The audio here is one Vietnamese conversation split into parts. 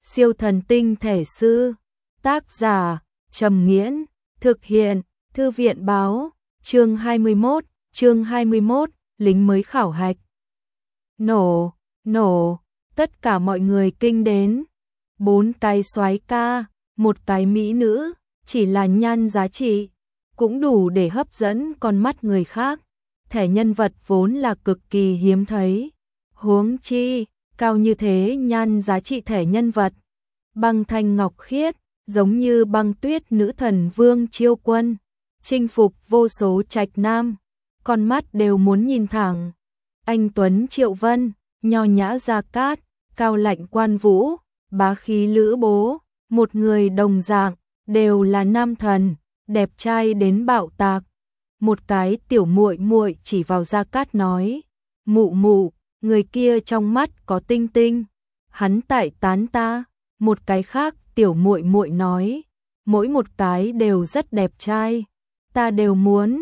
Siêu thần tinh thể sư. Tác giả Trầm Nghiễn. Thực hiện Thư viện báo. Chương 21, lính mới khảo hạch. Nổ, tất cả mọi người kinh đến. 4 cái soái ca, 1 cái mỹ nữ, chỉ là nhan giá trị, cũng đủ để hấp dẫn con mắt người khác. Thẻ nhân vật vốn là cực kỳ hiếm thấy. Huống chi, cao như thế nhan giá trị thẻ nhân vật. Băng thanh ngọc khiết, giống như băng tuyết nữ thần Vương Chiêu Quân, chinh phục vô số trạch nam, con mắt đều muốn nhìn thẳng. Anh tuấn Triệu Vân, nho nhã Gia Cát, cao lạnh Quan Vũ, bá khí Lữ Bố, một người đồng dạng, đều là nam thần, đẹp trai đến bạo tạc. Một cái tiểu muội muội chỉ vào Gia Cát nói, mụ mụ, người kia trong mắt có tinh tinh, hắn tại tán ta. Một cái khác tiểu muội muội nói, mỗi một cái đều rất đẹp trai, ta đều muốn.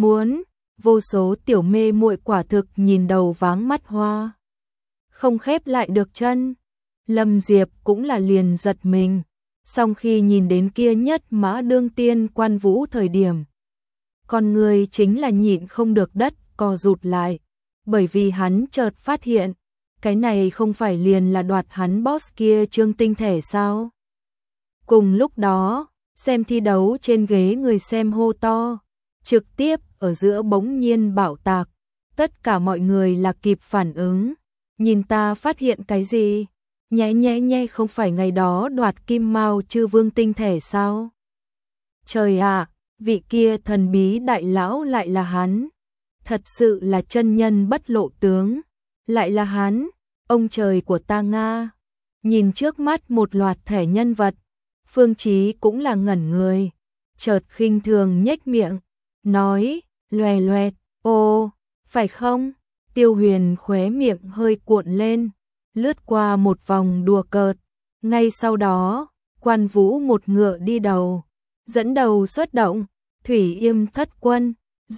Vô số tiểu mê muội quả thực nhìn đầu váng mắt hoa, không khép lại được chân. Lâm Diệp cũng là liền giật mình, song khi nhìn đến kia nhất mã đương tiên Quan Vũ thời điểm, con người chính là nhịn không được đất co rụt lại, bởi vì hắn chợt phát hiện, cái này không phải liền là đoạt hắn boss kia Trương Tinh thể sao? Cùng lúc đó, xem thi đấu trên ghế người xem hô to, trực tiếp ở giữa bỗng nhiên bạo tạc, tất cả mọi người là kịp phản ứng, nhìn ta phát hiện cái gì? Nhẽ không phải ngày đó đoạt Kim Mao Chư Vương tinh thể sao? Trời ạ, vị kia thần bí đại lão lại là hắn, thật sự là chân nhân bất lộ tướng, lại là hắn, ông trời của ta Nga. Nhìn trước mắt một loạt thẻ nhân vật, Phương Chí cũng là ngẩn người, chợt khinh thường nhếch miệng, nói, loẹt, ô, phải không? Tiêu Huyền khóe miệng hơi cuộn lên, lướt qua một vòng đùa cợt, ngay sau đó, Quan Vũ một ngựa đi đầu, dẫn đầu xuất động, Thủy Yêm thất quân,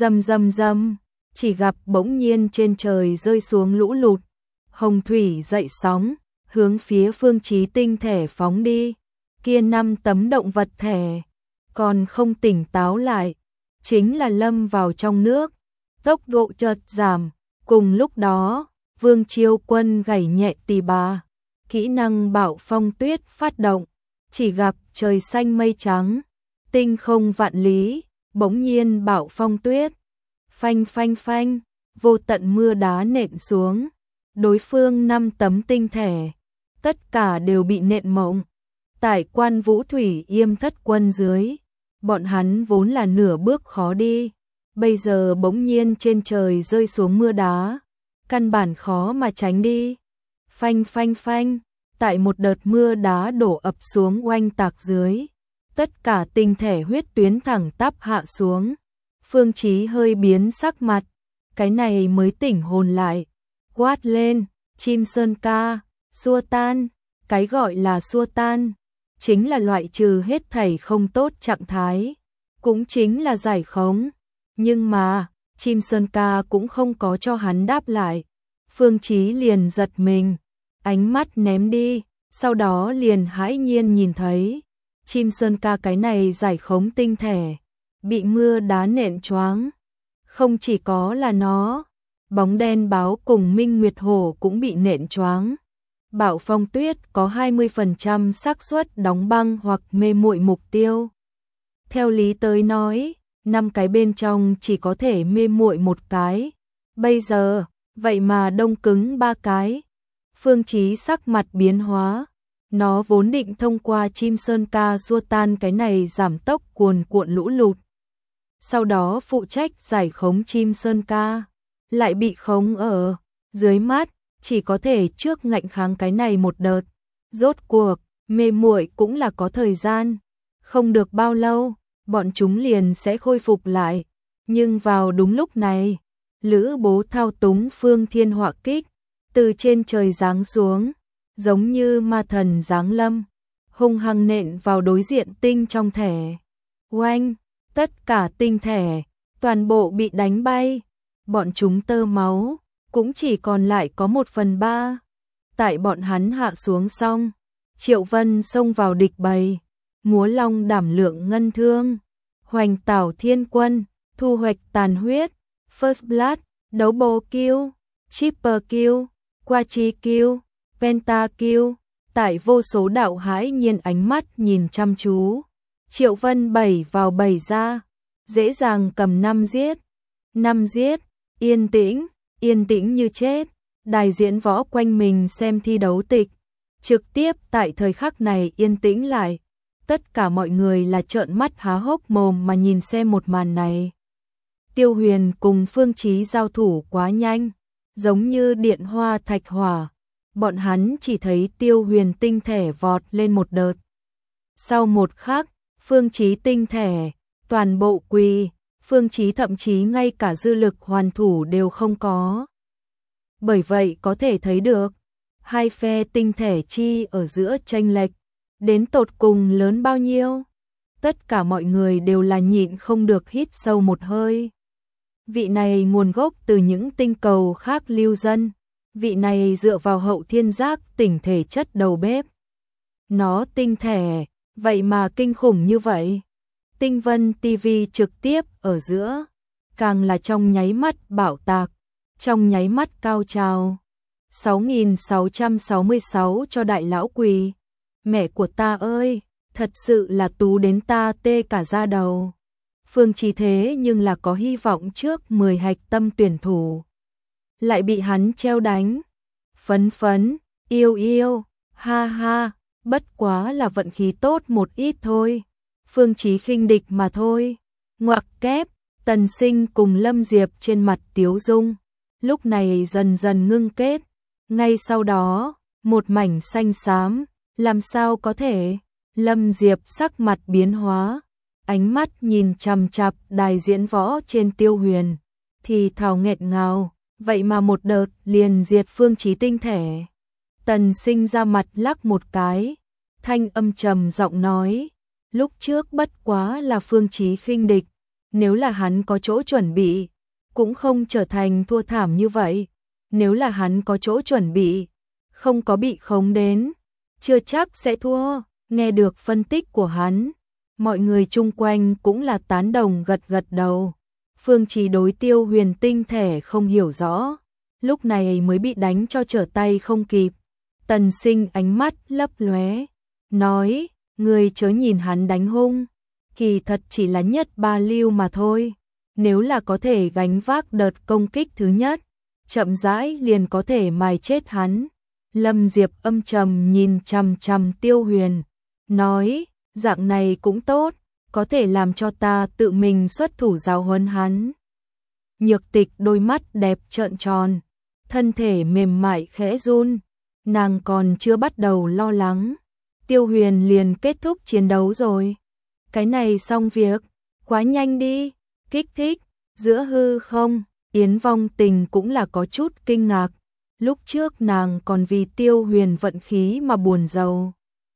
rầm, chỉ gặp bỗng nhiên trên trời rơi xuống lũ lụt, hồng thủy dậy sóng, hướng phía Phương Chí tinh thể phóng đi. Kia 5 tấm động vật thể còn không tỉnh táo lại, chính là lâm vào trong nước, tốc độ chợt giảm. Cùng lúc đó, Vương Chiêu Quân gảy nhẹ tỳ bà, kỹ năng bạo phong tuyết phát động, chỉ gặp trời xanh mây trắng, tinh không vạn lý, bỗng nhiên bạo phong tuyết, phanh, vô tận mưa đá nện xuống, đối phương 5 tấm tinh thể, tất cả đều bị nện mộng. Tại Quan Vũ Thủy Yêm thất quân dưới, bọn hắn vốn là nửa bước khó đi, bây giờ bỗng nhiên trên trời rơi xuống mưa đá, căn bản khó mà tránh đi. Phanh, tại một đợt mưa đá đổ ập xuống oanh tạc dưới, tất cả tinh thể huyết tuyến thẳng tắp hạ xuống. Phương Chí hơi biến sắc mặt, cái này mới tỉnh hồn lại, quát lên, chim sơn ca, xua tan. Cái gọi là xua tan, chính là loại trừ hết thảy không tốt trạng thái, cũng chính là giải khống. Nhưng mà, chim sơn ca cũng không có cho hắn đáp lại. Phương Chí liền giật mình, ánh mắt ném đi, sau đó liền hãi nhiên nhìn thấy, chim sơn ca cái này giải khống tinh thể, bị mưa đá nện choáng. Không chỉ có là nó, bóng đen báo cùng Minh Nguyệt Hổ cũng bị nện choáng. Bạo phong tuyết có 20% xác suất đóng băng hoặc mê muội mục tiêu. Theo lý tới nói, 5 cái bên trong chỉ có thể mê muội 1 cái. Bây giờ, vậy mà đông cứng 3 cái. Phương Chí sắc mặt biến hóa. Nó vốn định thông qua chim sơn ca xua tan cái này giảm tốc cuồn cuộn lũ lụt. Sau đó phụ trách giải khống chim sơn ca. Lại bị khống ở dưới mắt. Chỉ có thể trước ngạnh kháng cái này một đợt. Rốt cuộc, mê muội cũng là có thời gian. Không được bao lâu, bọn chúng liền sẽ khôi phục lại. Nhưng vào đúng lúc này, Lữ Bố thao túng Phương Thiên Họa Kích, từ trên trời giáng xuống, giống như ma thần giáng lâm, hung hăng nện vào đối diện tinh trong thẻ. Oanh, tất cả tinh thẻ, toàn bộ bị đánh bay, bọn chúng tơ máu. Cũng chỉ còn lại có 1/3. Tại bọn hắn hạ xuống xong, Triệu Vân xông vào địch bầy, múa long đảm lượng ngân thương, hoành tảo thiên quân, thu hoạch tàn huyết, first blood, double kill, triple kill, quadri kill, penta kill. Tại vô số đạo hãi nhiên ánh mắt nhìn chăm chú, Triệu Vân bảy vào bảy ra, dễ dàng cầm 5 giết. 5 giết, yên tĩnh như chết. Đài diễn võ quanh mình xem thi đấu tịch, trực tiếp tại thời khắc này yên tĩnh lại. Tất cả mọi người là trợn mắt há hốc mồm mà nhìn xem một màn này. Tiêu Huyền cùng Phương Chí giao thủ quá nhanh, giống như điện hoa thạch hỏa. Bọn hắn chỉ thấy Tiêu Huyền tinh thể vọt lên một đợt. Sau một khắc, Phương Chí tinh thể, toàn bộ quỳ, Phương Chí thậm chí ngay cả dư lực hoàn thủ đều không có. Bởi vậy có thể thấy được, hai phe tinh thể chi ở giữa chênh lệch, đến tột cùng lớn bao nhiêu. Tất cả mọi người đều là nhịn không được hít sâu một hơi. Vị này nguồn gốc từ những tinh cầu khác lưu dân. Vị này dựa vào hậu thiên giác tỉnh thể chất đầu bếp. Nó tinh thể, vậy mà kinh khủng như vậy. Tinh Vân TV trực tiếp ở giữa, càng là trong nháy mắt bạo tạc, trong nháy mắt cao trào. 6666 cho đại lão quỳ. Mẹ của ta ơi, thật sự là tú đến ta tê cả da đầu. Phương Chí thế nhưng là có hy vọng trước 10 hạch tâm tuyển thủ. Lại bị hắn treo đánh. Phấn phấn, yêu, ha ha, bất quá là vận khí tốt một ít thôi. Phương Chí khinh địch mà thôi. Ngoặc kép, Tần Sinh cùng Lâm Diệp trên mặt tiếu dung, lúc này dần dần ngưng kết. Ngay sau đó, một mảnh xanh xám, làm sao có thể? Lâm Diệp sắc mặt biến hóa, ánh mắt nhìn chằm chằm đài diễn võ trên Tiêu Huyền, thì thào nghẹt ngào, vậy mà một đợt liền diệt Phương Chí tinh thể. Tần Sinh ra mặt lắc một cái, thanh âm trầm giọng nói, lúc trước bất quá là Phương Chí khinh địch, nếu là hắn có chỗ chuẩn bị, cũng không trở thành thua thảm như vậy. Nếu là hắn có chỗ chuẩn bị, không có bị khống đến, chưa chắc sẽ thua. Nghe được phân tích của hắn, mọi người chung quanh cũng là tán đồng gật gật đầu. Phương Chí đối Tiêu Huyền tinh thể không hiểu rõ, lúc này mới bị đánh cho trở tay không kịp. Tần Sinh ánh mắt lấp lóe, nói, người chớ nhìn hắn đánh hung, kỳ thật chỉ là nhất ba lưu mà thôi. Nếu là có thể gánh vác đợt công kích thứ nhất, chậm rãi liền có thể mài chết hắn. Lâm Diệp âm trầm nhìn chằm chằm Tiêu Huyền, nói, dạng này cũng tốt, có thể làm cho ta tự mình xuất thủ giáo huấn hắn. Nhược Tịch đôi mắt đẹp trợn tròn, thân thể mềm mại khẽ run, nàng còn chưa bắt đầu lo lắng. Tiêu Huyền liền kết thúc chiến đấu rồi. Cái này xong việc, quá nhanh đi, kích thích. Giữa hư không, Yến Vong Tình cũng là có chút kinh ngạc. Lúc trước nàng còn vì Tiêu Huyền vận khí mà buồn rầu.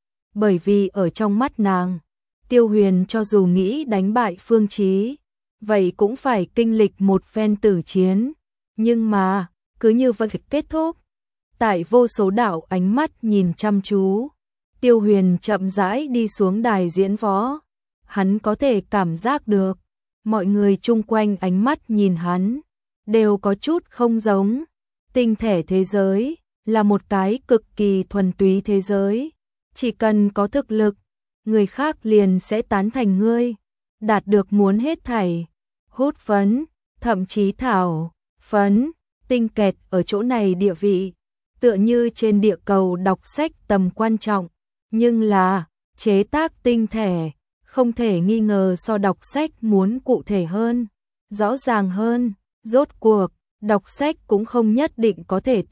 Bởi vì ở trong mắt nàng, Tiêu Huyền cho dù nghĩ đánh bại Phương Chí, vậy cũng phải kinh lịch một phen tử chiến. Nhưng mà, cứ như vậy kết thúc. Tại vô số đạo ánh mắt nhìn chăm chú, Tiêu Huyền chậm rãi đi xuống đài diễn võ. Hắn có thể cảm giác được, mọi người chung quanh ánh mắt nhìn hắn, đều có chút không giống. Tinh thể thế giới là một cái cực kỳ thuần túy thế giới. Chỉ cần có thực lực, người khác liền sẽ tán thành ngươi, đạt được muốn hết thảy. Hút phấn, thậm chí thảo, phấn, tinh kẹt ở chỗ này địa vị, tựa như trên địa cầu đọc sách tầm quan trọng. Nhưng là, chế tác tinh thể, không thể nghi ngờ so đọc sách muốn cụ thể hơn, rõ ràng hơn. Rốt cuộc, đọc sách cũng không nhất định có thể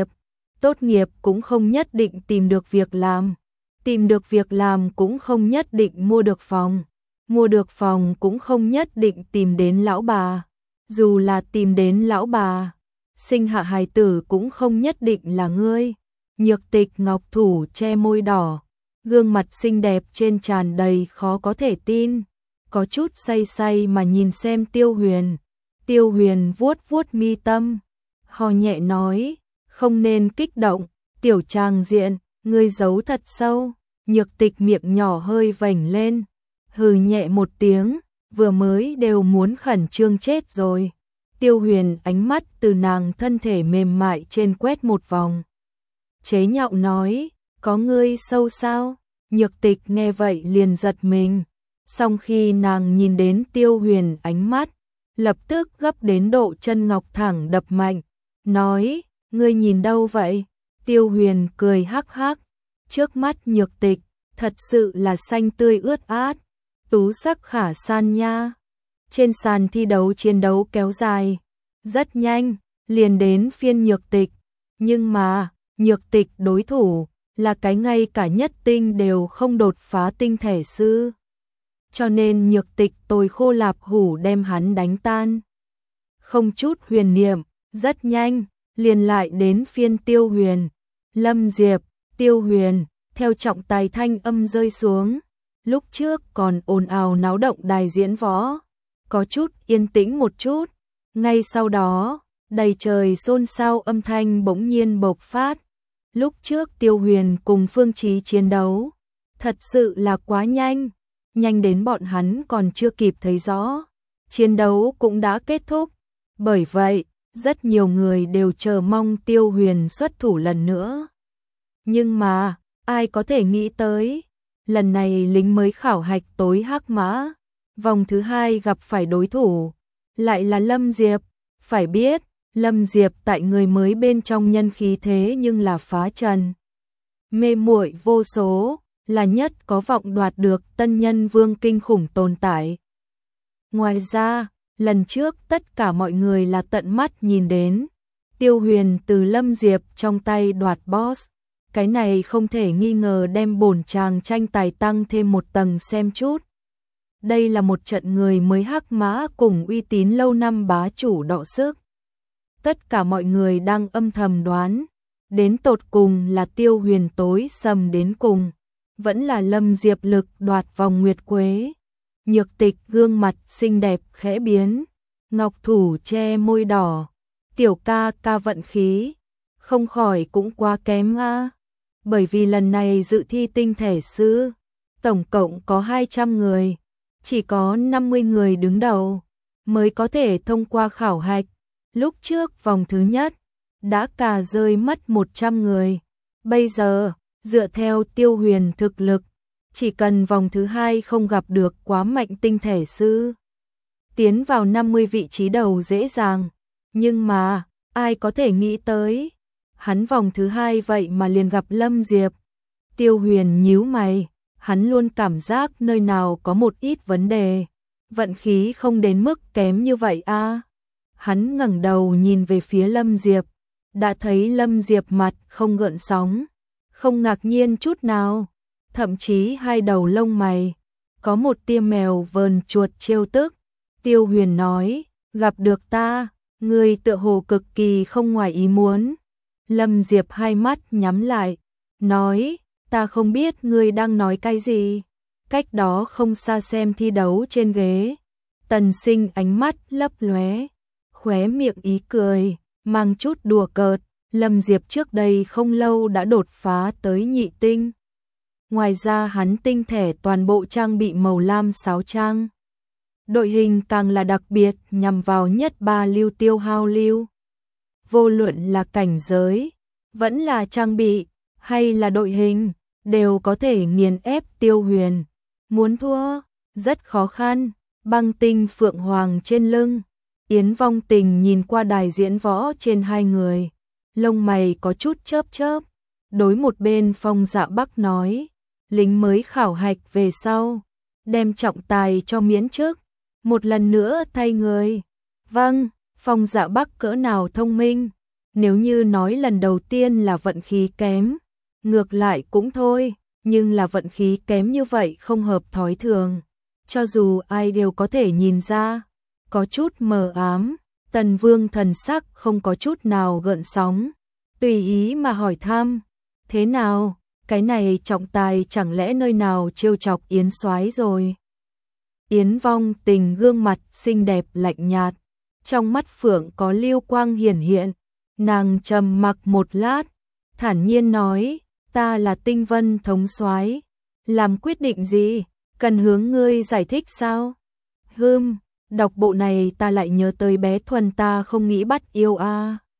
tốt nghiệp cũng không nhất định tìm được việc làm cũng không nhất định mua được phòng cũng không nhất định tìm đến lão bà, dù là tìm đến lão bà, sinh hạ hài tử cũng không nhất định là ngươi. Nhược Tịch ngọc thủ che môi đỏ, gương mặt xinh đẹp trên tràn đầy khó có thể tin, có chút say say mà nhìn xem Tiêu Huyền. Tiêu Huyền vuốt vuốt mi tâm, ho nhẹ nói, không nên kích động, tiểu trang diện, Ngươi giấu thật sâu. Nhược Tịch miệng nhỏ hơi vểnh lên, hừ nhẹ một tiếng, vừa mới đều muốn khẩn trương chết rồi. Tiêu Huyền ánh mắt từ nàng thân thể mềm mại trên quét một vòng. Chế nhạo nói, có ngươi sâu sao? Nhược Tịch nghe vậy liền giật mình. Song khi nàng nhìn đến Tiêu Huyền ánh mắt, lập tức gấp đến độ chân ngọc thẳng đập mạnh, nói, ngươi nhìn đâu vậy? Tiêu Huyền cười hắc hắc, trước mắt Nhược Tịch, thật sự là xanh tươi ướt át, tú sắc khả san nha. Trên sàn thi đấu chiến đấu kéo dài, rất nhanh, liền đến phiên Nhược Tịch, nhưng mà, Nhược Tịch đối thủ, là cái ngay cả nhất tinh đều không đột phá tinh thể sư. Cho nên Nhược Tịch tồi khô lạp hủ đem hắn đánh tan. Không chút huyền niệm, rất nhanh, liền lại đến phiên Tiêu Huyền. Lâm Diệp, Tiêu Huyền, theo trọng tài thanh âm rơi xuống. Lúc trước còn ồn ào náo động đài diễn võ, có chút yên tĩnh một chút. Ngay sau đó, đầy trời xôn xao âm thanh bỗng nhiên bộc phát. Lúc trước Tiêu Huyền cùng Phương Chí chiến đấu, thật sự là quá nhanh, nhanh đến bọn hắn còn chưa kịp thấy rõ, chiến đấu cũng đã kết thúc. Bởi vậy, rất nhiều người đều chờ mong Tiêu Huyền xuất thủ lần nữa. Nhưng mà, ai có thể nghĩ tới, lần này lính mới khảo hạch tối hắc mã, vòng thứ 2 gặp phải đối thủ, lại là Lâm Diệp. Phải biết, Lâm Diệp tại người mới bên trong nhân khí thế nhưng là phá trần. Mê muội vô số, là nhất có vọng đoạt được tân nhân vương kinh khủng tồn tại. Ngoài ra, lần trước tất cả mọi người là tận mắt nhìn đến, Tiêu Huyền từ Lâm Diệp trong tay đoạt boss. Cái này không thể nghi ngờ đem bổn chàng tranh tài tăng thêm một tầng xem chút. Đây là một trận người mới hắc mã cùng uy tín lâu năm bá chủ đọ sức. Tất cả mọi người đang âm thầm đoán, đến tột cùng là Tiêu Huyền tối sầm đến cùng, vẫn là Lâm Diệp lực đoạt vòng nguyệt quế. Nhược Tịch gương mặt xinh đẹp khẽ biến, ngọc thủ che môi đỏ, tiểu ca ca vận khí, không khỏi cũng quá kém a. Bởi vì lần này dự thi tinh thể sư, tổng cộng có 200 người, chỉ có 50 người đứng đầu mới có thể thông qua khảo hạch. Lúc trước vòng thứ nhất đã cà rơi mất 100 người. Bây giờ, dựa theo Tiêu Huyền thực lực, chỉ cần vòng thứ 2 không gặp được quá mạnh tinh thể sư, tiến vào 50 vị trí đầu dễ dàng. Nhưng mà, ai có thể nghĩ tới, hắn vòng thứ 2 vậy mà liền gặp Lâm Diệp. Tiêu Huyền nhíu mày, hắn luôn cảm giác nơi nào có một ít vấn đề, vận khí không đến mức kém như vậy a. Hắn ngẩng đầu nhìn về phía Lâm Diệp, đã thấy Lâm Diệp mặt không gợn sóng, không ngạc nhiên chút nào, thậm chí hai đầu lông mày có một tia mèo vờn chuột trêu tức. Tiêu Huyền nói, gặp được ta, ngươi tựa hồ cực kỳ không ngoài ý muốn. Lâm Diệp hai mắt nhắm lại, nói, ta không biết ngươi đang nói cái gì. Cách đó không xa xem thi đấu trên ghế, Tần Sinh ánh mắt lấp lóe, khóe miệng ý cười, mang chút đùa cợt. Lâm Diệp trước đây không lâu đã đột phá tới nhị tinh. Ngoài ra hắn tinh thể toàn bộ trang bị màu lam sáo trang. Đội hình càng là đặc biệt nhằm vào nhất ba lưu tiêu hao lưu. Vô luận là cảnh giới, vẫn là trang bị, hay là đội hình, đều có thể nghiền ép Tiêu Huyền. Muốn thua, rất khó khăn. Băng tinh phượng hoàng trên lưng, Yến Vong Tình nhìn qua đài diễn võ trên hai người, lông mày có chút chớp chớp, đối một bên Phong Dạ Bắc nói, lính mới khảo hạch về sau, đem trọng tài cho miễn chức, một lần nữa thay người. Vâng, Phong Dạ Bắc cỡ nào thông minh, nếu như nói lần đầu tiên là vận khí kém, ngược lại cũng thôi, nhưng là vận khí kém như vậy không hợp thói thường. Cho dù ai đều có thể nhìn ra, có chút mờ ám. Tần Vương thần sắc không có chút nào gợn sóng, tùy ý mà hỏi thăm, thế nào, cái này trọng tài chẳng lẽ nơi nào trêu chọc Yến soái rồi. Yến Vong Tình gương mặt xinh đẹp lạnh nhạt, trong mắt phượng có lưu quang hiển hiện, nàng trầm mặc một lát, thản nhiên nói, Ta là Tinh Vân thống soái, làm quyết định gì, cần hướng ngươi giải thích sao? Đọc bộ này ta lại nhớ tới bé Thuần, ta không nghĩ bắt yêu a.